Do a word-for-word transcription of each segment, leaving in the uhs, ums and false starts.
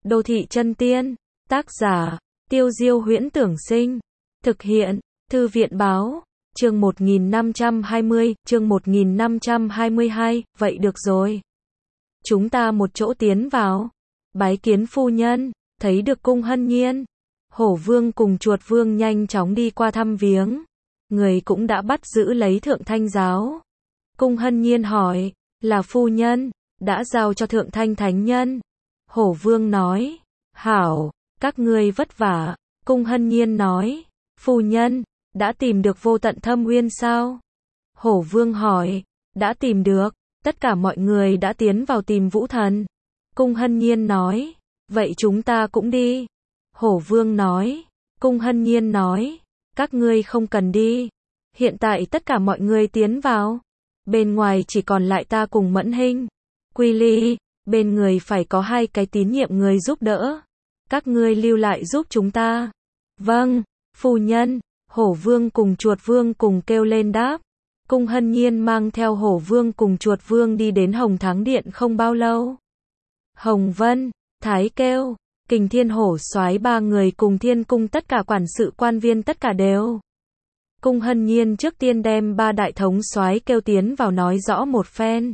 Đô thị chân tiên. Tác giả, Tiêu Diêu Huyễn Tưởng Sinh. Thực hiện, Thư viện Báo. Chương một nghìn năm trăm hai mươi, chương một nghìn năm trăm hai mươi hai, vậy được rồi. Chúng ta một chỗ tiến vào. Bái kiến phu nhân, thấy được cung hân nhiên. Hổ vương cùng chuột vương nhanh chóng đi qua thăm viếng. Người cũng đã bắt giữ lấy thượng thanh giáo. Cung hân nhiên hỏi, là phu nhân, đã giao cho thượng thanh thánh nhân. Hổ vương nói, hảo, các ngươi vất vả. Cung hân nhiên nói, phu nhân, đã tìm được vô tận thâm uyên sao? Hổ vương hỏi, đã tìm được, tất cả mọi người đã tiến vào tìm vũ thần. Cung hân nhiên nói, vậy chúng ta cũng đi. Hổ vương nói, cung hân nhiên nói, các ngươi không cần đi. Hiện tại tất cả mọi người tiến vào. Bên ngoài chỉ còn lại ta cùng Mẫn Hinh. Quy Ly, bên người phải có hai cái tín nhiệm người giúp đỡ. Các ngươi lưu lại giúp chúng ta. Vâng, phu nhân. Hổ vương cùng chuột vương cùng kêu lên đáp. Cung hân nhiên mang theo hổ vương cùng chuột vương đi đến Hồng Thắng Điện không bao lâu. Hồng Vân, Thái Kêu, Kình Thiên Hổ soái ba người cùng thiên cung tất cả quản sự quan viên tất cả đều. Cung hân nhiên trước tiên đem ba đại thống soái kêu tiến vào nói rõ một phen.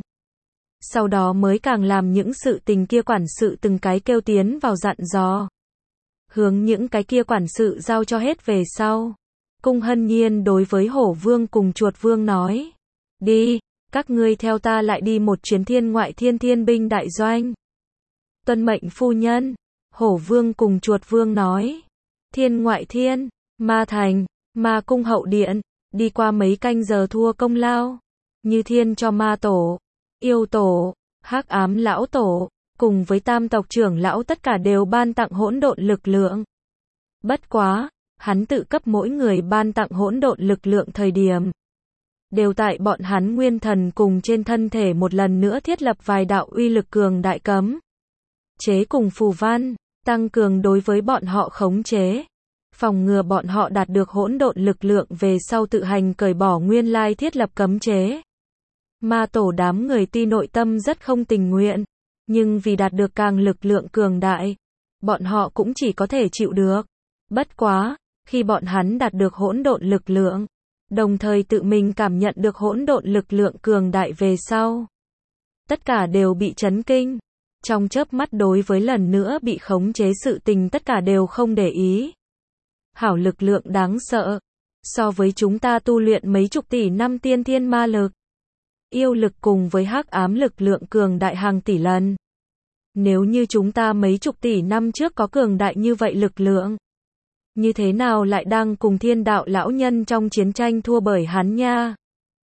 Sau đó mới càng làm những sự tình kia quản sự từng cái kêu tiến vào dặn dò. Hướng những cái kia quản sự giao cho hết về sau. Cung hân nhiên đối với hổ vương cùng chuột vương nói. Đi, các ngươi theo ta lại đi một chuyến thiên ngoại thiên thiên binh đại doanh. Tuân mệnh phu nhân. Hổ vương cùng chuột vương nói. Thiên ngoại thiên, ma thành, ma cung hậu điện, đi qua mấy canh giờ thua công lao. Như thiên cho ma tổ, yêu tổ, hắc ám lão tổ, cùng với tam tộc trưởng lão tất cả đều ban tặng hỗn độn lực lượng. Bất quá, hắn tự cấp mỗi người ban tặng hỗn độn lực lượng thời điểm. Đều tại bọn hắn nguyên thần cùng trên thân thể một lần nữa thiết lập vài đạo uy lực cường đại cấm. Chế cùng phù văn, tăng cường đối với bọn họ khống chế. Phòng ngừa bọn họ đạt được hỗn độn lực lượng về sau tự hành cởi bỏ nguyên lai thiết lập cấm chế. Ma tổ đám người tuy nội tâm rất không tình nguyện, nhưng vì đạt được càng lực lượng cường đại, bọn họ cũng chỉ có thể chịu được. Bất quá, khi bọn hắn đạt được hỗn độn lực lượng, đồng thời tự mình cảm nhận được hỗn độn lực lượng cường đại về sau, tất cả đều bị chấn kinh. Trong chớp mắt đối với lần nữa bị khống chế sự tình tất cả đều không để ý. Hảo lực lượng đáng sợ, so với chúng ta tu luyện mấy chục tỷ năm tiên thiên ma lực, yêu lực cùng với hắc ám lực lượng cường đại hàng tỷ lần. Nếu như chúng ta mấy chục tỷ năm trước có cường đại như vậy lực lượng, như thế nào lại đang cùng thiên đạo lão nhân trong chiến tranh thua bởi hắn nha?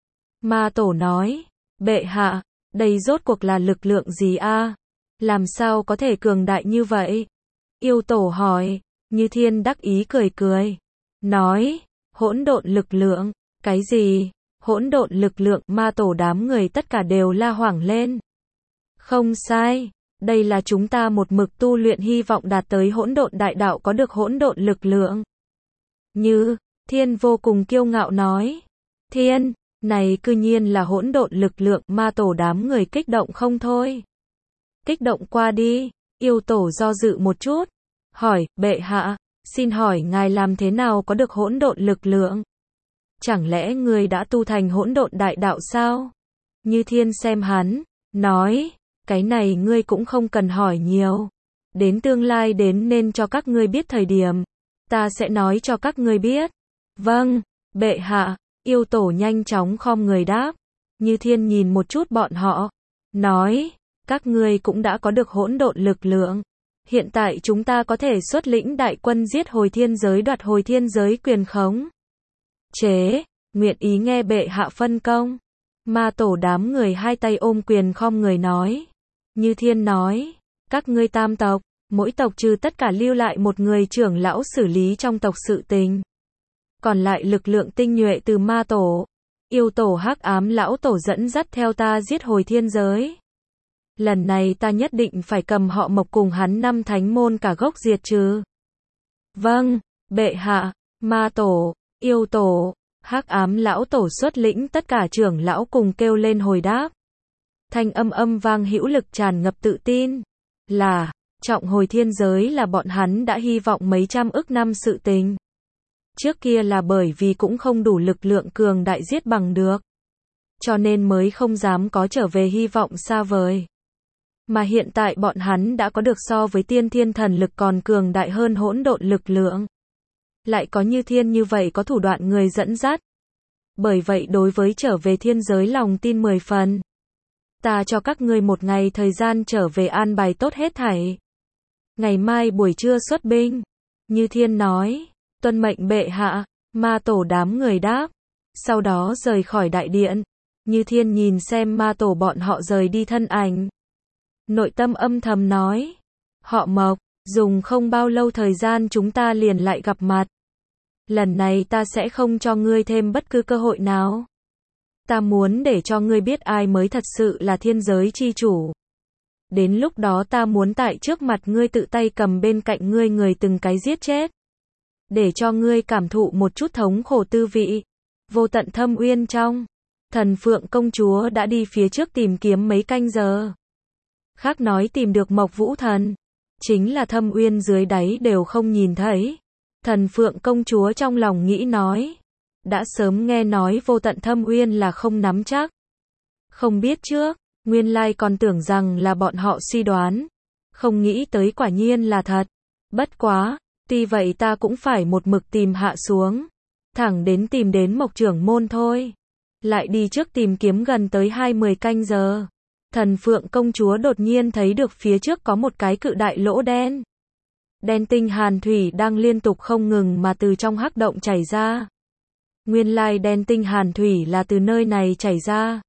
Ma tổ nói, bệ hạ, đây rốt cuộc là lực lượng gì a? Làm sao có thể cường đại như vậy? Yêu tổ hỏi. Như thiên đắc ý cười cười. Nói, hỗn độn lực lượng. Cái gì? Hỗn độn lực lượng. Ma tổ đám người tất cả đều la hoảng lên. Không sai. Đây là chúng ta một mực tu luyện hy vọng đạt tới hỗn độn đại đạo có được hỗn độn lực lượng. Như, thiên vô cùng kiêu ngạo nói. Thiên, này cư nhiên là hỗn độn lực lượng. Ma tổ đám người kích động không thôi. Kích động qua đi. Yêu tổ do dự một chút. Hỏi, bệ hạ, xin hỏi ngài làm thế nào có được hỗn độn lực lượng? Chẳng lẽ người đã tu thành hỗn độn đại đạo sao? Như thiên xem hắn, nói, cái này ngươi cũng không cần hỏi nhiều. Đến tương lai đến nên cho các ngươi biết thời điểm, ta sẽ nói cho các ngươi biết. Vâng, bệ hạ. Yêu tổ nhanh chóng khom người đáp. Như thiên nhìn một chút bọn họ, nói, các ngươi cũng đã có được hỗn độn lực lượng. Hiện tại chúng ta có thể xuất lĩnh đại quân giết hồi thiên giới đoạt hồi thiên giới quyền khống. Chế, nguyện ý nghe bệ hạ phân công. Ma tổ đám người hai tay ôm quyền khom người nói. Như thiên nói, các ngươi tam tộc, mỗi tộc trừ tất cả lưu lại một người trưởng lão xử lý trong tộc sự tình. Còn lại lực lượng tinh nhuệ từ ma tổ, yêu tổ hắc ám lão tổ dẫn dắt theo ta giết hồi thiên giới. Lần này ta nhất định phải cầm họ Mộc cùng hắn năm thánh môn cả gốc diệt trừ. Vâng, bệ hạ. Ma tổ, yêu tổ, hắc ám lão tổ xuất lĩnh tất cả trưởng lão cùng kêu lên hồi đáp. Thanh âm âm vang hữu lực tràn ngập tự tin. Là, Trọng hồi thiên giới là bọn hắn đã hy vọng mấy trăm ức năm sự tình. Trước kia là bởi vì cũng không đủ lực lượng cường đại giết bằng được. Cho nên mới không dám có trở về hy vọng xa vời. Mà hiện tại bọn hắn đã có được so với tiên thiên thần lực còn cường đại hơn hỗn độn lực lượng. Lại có như thiên như vậy có thủ đoạn người dẫn dắt. Bởi vậy đối với trở về thiên giới lòng tin mười phần. Ta cho các ngươi một ngày thời gian trở về an bài tốt hết thảy. Ngày mai buổi trưa xuất binh. Như thiên nói, tuân mệnh bệ hạ, ma tổ đám người đáp. Sau đó rời khỏi đại điện. Như thiên nhìn xem ma tổ bọn họ rời đi thân ảnh. Nội tâm âm thầm nói. Họ Mộc, dùng không bao lâu thời gian chúng ta liền lại gặp mặt. Lần này ta sẽ không cho ngươi thêm bất cứ cơ hội nào. Ta muốn để cho ngươi biết ai mới thật sự là thiên giới chi chủ. Đến lúc đó ta muốn tại trước mặt ngươi tự tay cầm bên cạnh ngươi người từng cái giết chết. Để cho ngươi cảm thụ một chút thống khổ tư vị. Vô tận thâm uyên trong. Thần Phượng công chúa đã đi phía trước tìm kiếm mấy canh giờ. Khác nói tìm được Mộc Vũ Thần. Chính là thâm uyên dưới đáy đều không nhìn thấy. Thần Phượng công chúa trong lòng nghĩ nói. Đã sớm nghe nói vô tận thâm uyên là không nắm chắc. Không biết trước, nguyên lai còn tưởng rằng là bọn họ suy đoán. Không nghĩ tới quả nhiên là thật. Bất quá, tuy vậy ta cũng phải một mực tìm hạ xuống. Thẳng đến tìm đến Mộc trưởng môn thôi. Lại đi trước tìm kiếm gần tới hai mươi canh giờ. Thần Phượng công chúa đột nhiên thấy được phía trước có một cái cự đại lỗ đen. Đen tinh hàn thủy đang liên tục không ngừng mà từ trong hắc động chảy ra. Nguyên lai đen tinh hàn thủy là từ nơi này chảy ra.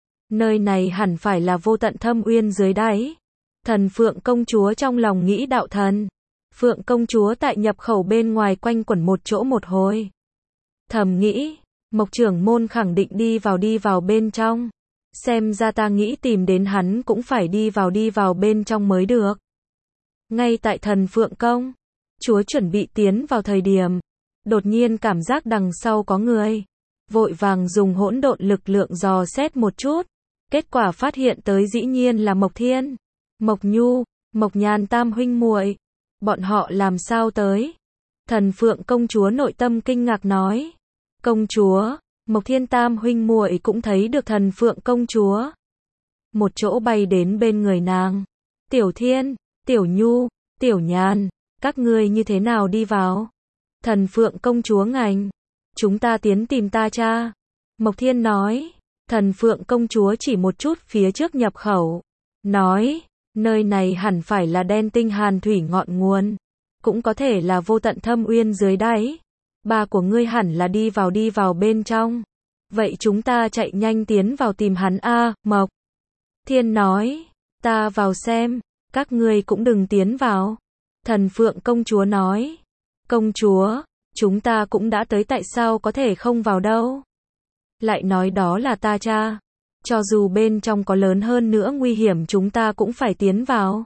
Nơi này hẳn phải là vô tận thâm uyên dưới đáy. Thần Phượng công chúa trong lòng nghĩ đạo thần. Phượng công chúa tại nhập khẩu bên ngoài quanh quẩn một chỗ một hồi. Thầm nghĩ, Mộc trưởng môn khẳng định đi vào đi vào bên trong. Xem ra ta nghĩ tìm đến hắn cũng phải đi vào đi vào bên trong mới được. Ngay tại thần Phượng công chúa chuẩn bị tiến vào thời điểm, đột nhiên cảm giác đằng sau có người. Vội vàng dùng hỗn độn lực lượng dò xét một chút. Kết quả phát hiện tới dĩ nhiên là Mộc Thiên, Mộc Nhu, Mộc Nhàn tam huynh muội. Bọn họ làm sao tới? Thần Phượng công chúa nội tâm kinh ngạc nói. Công chúa, Mộc Thiên tam huynh muội cũng thấy được thần Phượng công chúa. Một chỗ bay đến bên người nàng. Tiểu Thiên, Tiểu Nhu, Tiểu Nhàn, các ngươi như thế nào đi vào? Thần Phượng công chúa ngành. Chúng ta tiến tìm ta cha. Mộc Thiên nói. Thần Phượng công chúa chỉ một chút phía trước nhập khẩu. Nói, nơi này hẳn phải là đen tinh hàn thủy ngọn nguồn. Cũng có thể là vô tận thâm uyên dưới đáy. Ba của ngươi hẳn là đi vào đi vào bên trong. Vậy chúng ta chạy nhanh tiến vào tìm hắn a. Mộc Thiên nói. Ta vào xem. Các ngươi cũng đừng tiến vào. Thần Phượng công chúa nói. Công chúa, chúng ta cũng đã tới tại sao có thể không vào đâu. Lại nói đó là ta cha. Cho dù bên trong có lớn hơn nữa nguy hiểm chúng ta cũng phải tiến vào.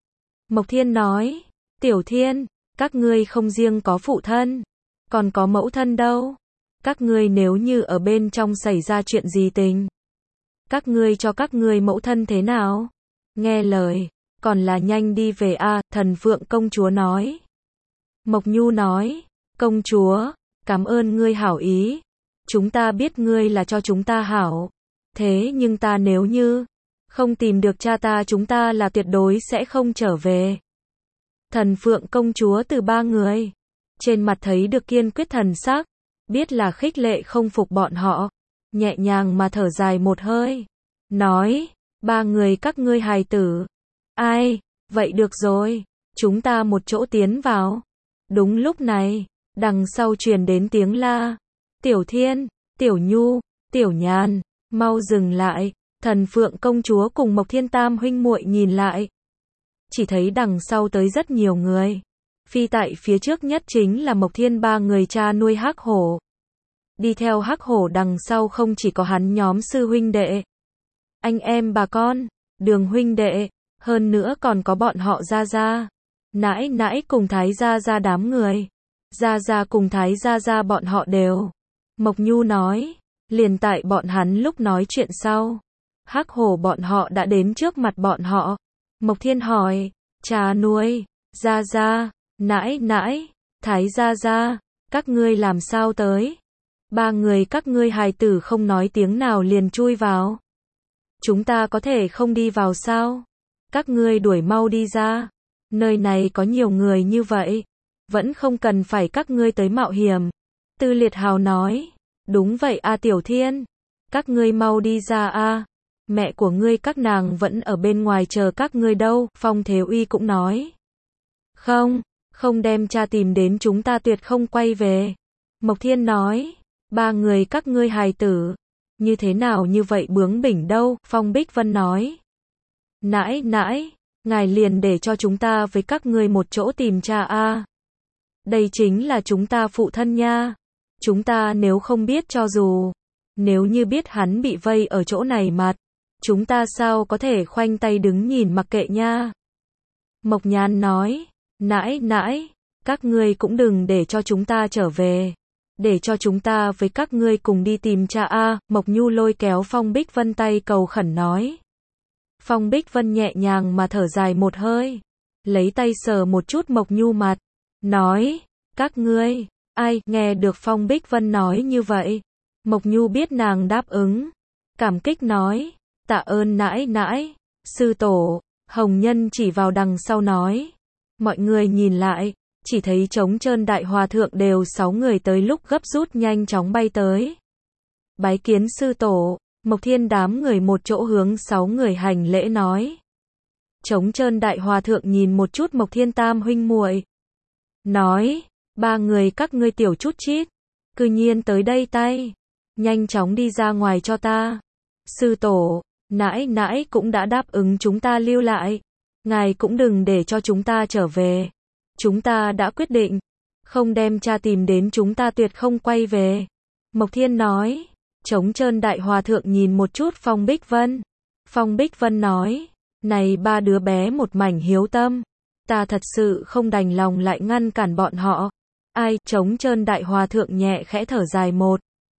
Mộc Thiên nói. Tiểu Thiên, các ngươi không riêng có phụ thân, còn có mẫu thân đâu. Các ngươi nếu như ở bên trong xảy ra chuyện gì tình, các ngươi cho các ngươi mẫu thân thế nào? Nghe lời, còn là nhanh đi về a. À, thần Phượng công chúa nói. Mộc Nhu nói. Công chúa, cảm ơn ngươi hảo ý. Chúng ta biết ngươi là cho chúng ta hảo. Thế nhưng ta nếu như không tìm được cha ta chúng ta là tuyệt đối sẽ không trở về. Thần Phượng công chúa từ ba người. Trên mặt thấy được kiên quyết thần sắc. Biết là khích lệ không phục bọn họ. Nhẹ nhàng mà thở dài một hơi. Nói, ba người các ngươi hài tử. Ai, vậy được rồi. Chúng ta một chỗ tiến vào. Đúng lúc này, đằng sau truyền đến tiếng la. Tiểu Thiên, Tiểu Nhu, Tiểu Nhàn, mau dừng lại. Thần Phượng công chúa cùng Mộc Thiên tam huynh muội nhìn lại. Chỉ thấy đằng sau tới rất nhiều người. Phi tại phía trước nhất chính là Mộc Thiên ba người cha nuôi hắc hổ. Đi theo hắc hổ đằng sau không chỉ có hắn nhóm sư huynh đệ, anh em bà con, đường huynh đệ, hơn nữa còn có bọn họ gia gia, nãi nãi cùng thái gia gia đám người. Gia gia cùng thái gia gia bọn họ đều. Mộc Nhu nói, liền tại bọn hắn lúc nói chuyện sau, hắc hổ bọn họ đã đến trước mặt bọn họ. Mộc Thiên hỏi, cha nuôi, gia gia, nãi nãi, thái gia gia, các ngươi làm sao tới? Ba người các ngươi hài tử không nói tiếng nào liền chui vào. Chúng ta có thể không đi vào sao? Các ngươi đuổi mau đi ra. Nơi này có nhiều người như vậy, vẫn không cần phải các ngươi tới mạo hiểm. Tư Liệt Hào nói, đúng vậy a Tiểu Thiên, các ngươi mau đi ra a. Mẹ của ngươi các nàng vẫn ở bên ngoài chờ các ngươi đâu, Phong Thế Uy cũng nói. Không, không đem cha tìm đến chúng ta tuyệt không quay về. Mộc Thiên nói, ba người các ngươi hài tử, như thế nào như vậy bướng bỉnh đâu, Phong Bích Vân nói. Nãi nãi, ngài liền để cho chúng ta với các ngươi một chỗ tìm cha a. Đây chính là chúng ta phụ thân nha. Chúng ta nếu không biết cho dù, nếu như biết hắn bị vây ở chỗ này mặt, chúng ta sao có thể khoanh tay đứng nhìn mặc kệ nha. Mộc Nhan nói, nãi nãi, các ngươi cũng đừng để cho chúng ta trở về. Để cho chúng ta với các ngươi cùng đi tìm cha a. Mộc Nhu lôi kéo Phong Bích Vân tay cầu khẩn nói. Phong Bích Vân nhẹ nhàng mà thở dài một hơi, lấy tay sờ một chút Mộc Nhu mặt, nói, các ngươi, ai, nghe được Phong Bích Vân nói như vậy. Mộc Nhu biết nàng đáp ứng, cảm kích nói, tạ ơn nãi nãi, sư tổ. Hồng Nhân chỉ vào đằng sau nói, mọi người nhìn lại, chỉ thấy trống trơn đại hòa thượng đều sáu người tới lúc gấp rút nhanh chóng bay tới. Bái kiến sư tổ. Mộc Thiên đám người một chỗ hướng sáu người hành lễ nói. Trống trơn đại hòa thượng nhìn một chút Mộc Thiên tam huynh muội, nói, ba người các ngươi tiểu chút chít, cư nhiên tới đây tay, nhanh chóng đi ra ngoài cho ta. Sư tổ, nãi nãi cũng đã đáp ứng chúng ta lưu lại, ngài cũng đừng để cho chúng ta trở về. Chúng ta đã quyết định, không đem cha tìm đến chúng ta tuyệt không quay về. Mộc Thiên nói. Trống trơn đại hòa thượng nhìn một chút Phong Bích Vân. Phong Bích Vân nói, này ba đứa bé một mảnh hiếu tâm, ta thật sự không đành lòng lại ngăn cản bọn họ. Ai, trống trơn đại hòa thượng nhẹ khẽ thở dài một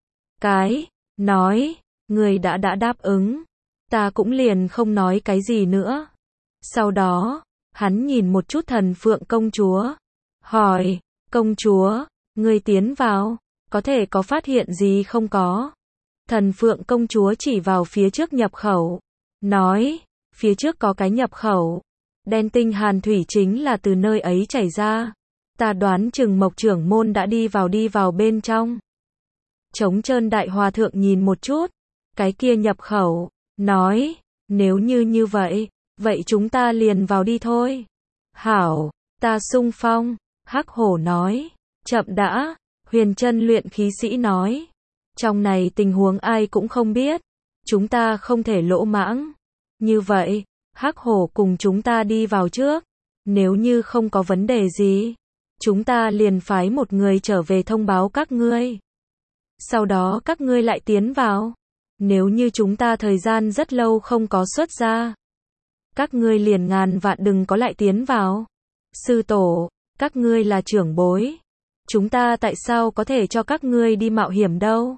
cái, nói, người đã đã đáp ứng, ta cũng liền không nói cái gì nữa. Sau đó, hắn nhìn một chút Thần Phượng công chúa, hỏi, công chúa, người tiến vào, có thể có phát hiện gì không có? Thần Phượng công chúa chỉ vào phía trước nhập khẩu, nói, phía trước có cái nhập khẩu, đen tinh hàn thủy chính là từ nơi ấy chảy ra. Ta đoán chừng Mộc trưởng môn đã đi vào đi vào bên trong. Trống trơn đại hòa thượng nhìn một chút, cái kia nhập khẩu, nói, nếu như như vậy, vậy chúng ta liền vào đi thôi. Hảo, ta xung phong. Hắc Hổ nói, chậm đã. Huyền Chân luyện khí sĩ nói, trong này tình huống ai cũng không biết, chúng ta không thể lỗ mãng. Như vậy, Hắc Hổ cùng chúng ta đi vào trước, nếu như không có vấn đề gì, chúng ta liền phái một người trở về thông báo các ngươi. Sau đó các ngươi lại tiến vào. Nếu như chúng ta thời gian rất lâu không có xuất ra, các ngươi liền ngàn vạn đừng có lại tiến vào. Sư tổ, các ngươi là trưởng bối, chúng ta tại sao có thể cho các ngươi đi mạo hiểm đâu?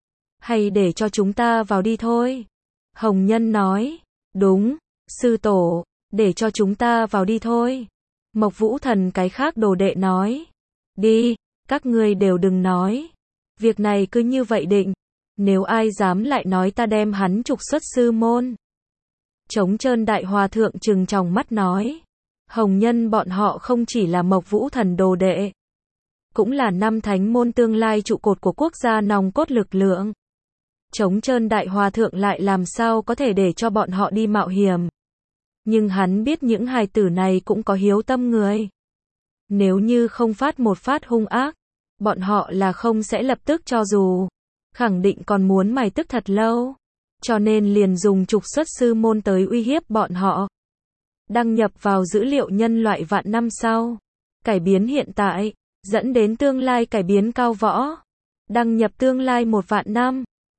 Hay để cho chúng ta vào đi thôi. Hồng Nhân nói, đúng, sư tổ, để cho chúng ta vào đi thôi. Mộc Vũ Thần cái khác đồ đệ nói, đi, các ngươi đều đừng nói. Việc này cứ như vậy định, nếu ai dám lại nói ta đem hắn trục xuất sư môn. Trống trơn đại hòa thượng trừng tròng mắt nói, Hồng Nhân bọn họ không chỉ là Mộc Vũ Thần đồ đệ, cũng là năm thánh môn tương lai trụ cột của quốc gia nòng cốt lực lượng. Trống trơn đại hòa thượng lại làm sao có thể để cho bọn họ đi mạo hiểm. Nhưng hắn biết những hài tử này cũng có hiếu tâm người. Nếu như không phát một phát hung ác, bọn họ là không sẽ lập tức cho dù. Khẳng định còn muốn mày tức thật lâu. Cho nên liền dùng trục xuất sư môn tới uy hiếp bọn họ. Đăng nhập vào dữ liệu nhân loại vạn năm sau. Cải biến hiện tại, dẫn đến tương lai cải biến cao võ. Đăng nhập tương lai một vạn năm.